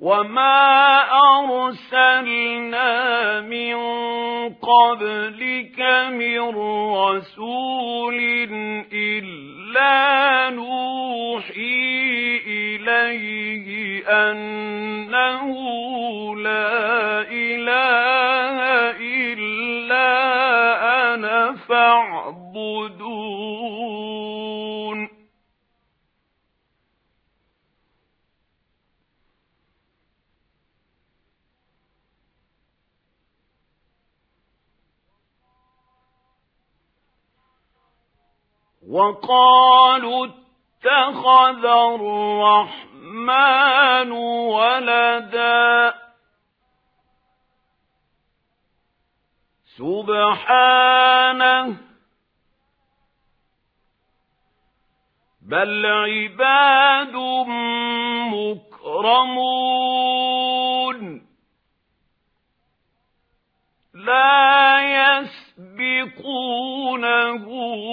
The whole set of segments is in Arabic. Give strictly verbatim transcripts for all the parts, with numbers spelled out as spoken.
وما أرسلنا من قبلك من رسول إلا نوحي إليه أنه لا إله إلا أنا فاعبدون وقالوا اتخذ الرحمن ولدا سبحانه بل عباد مكرمون لا يسبقونه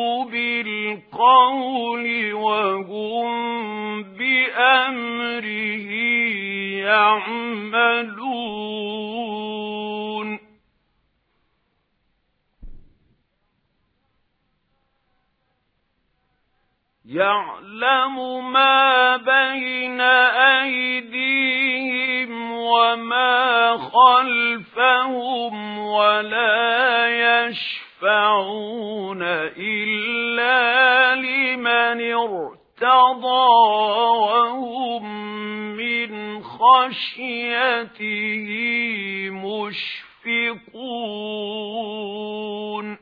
بالقول وهم بأمره يعملون يعلم ما بين أيديهم وما خلفهم ولا يشفعون إلا لمن ارتضى وهم من خشيته مشفقون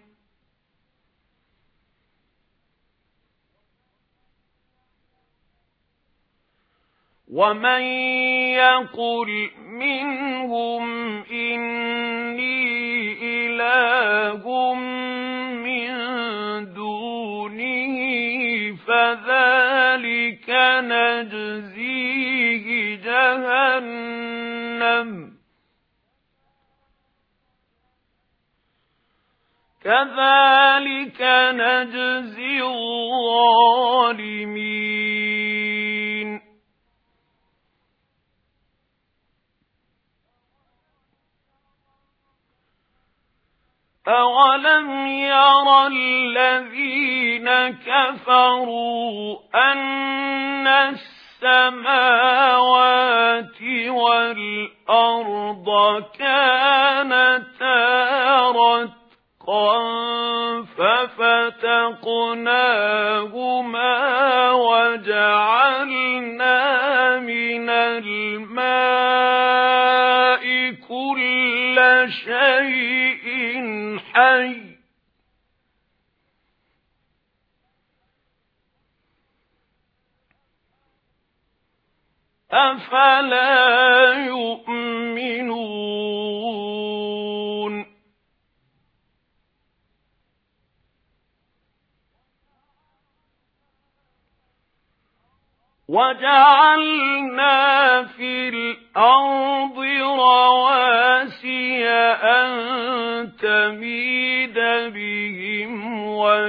ومن يقل منهم إني إله من دونه فذلك نجزيه جهنم كذلك نجزي الظالمين أولم ير الذين كفروا أن السماوات والأرض كانتا رتقا ففتقناهما وجعلنا من الماء كل شيء حي أفلا يؤمنون وجعلنا في الأرض رواسي أن تميد بهم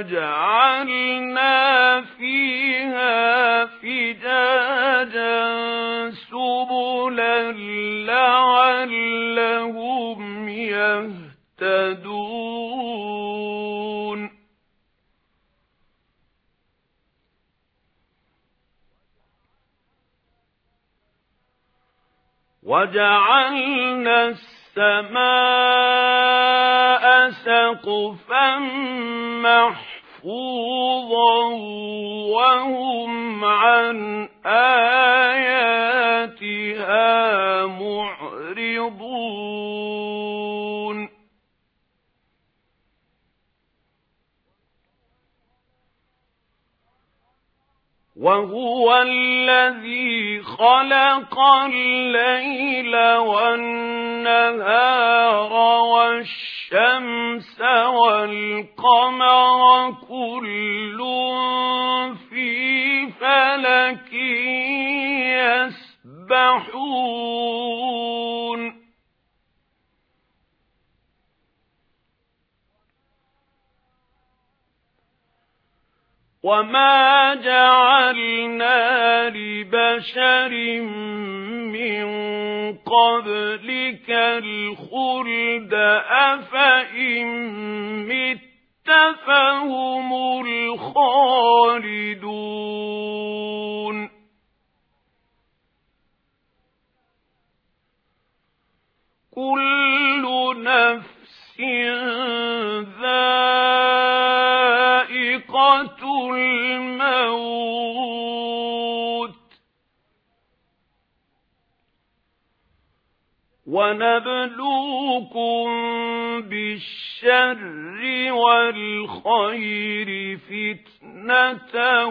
وجعلنا فيها فجاجا سبلا لعلهم يهتدون وجعلنا السماء سقفا محفوظا وهم عن آياتها معرضون وهو الذي خلق الليل والنهار والشمس والقمر كل في فلك يسبحون وما جعلنا لبشر من قبلك الخلد أفإن مت فهم الخالدون كل نفس ذائقة الموت ونبلوكم بالشر والخير فتنة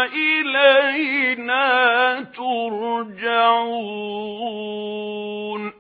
وإلينا ترجعون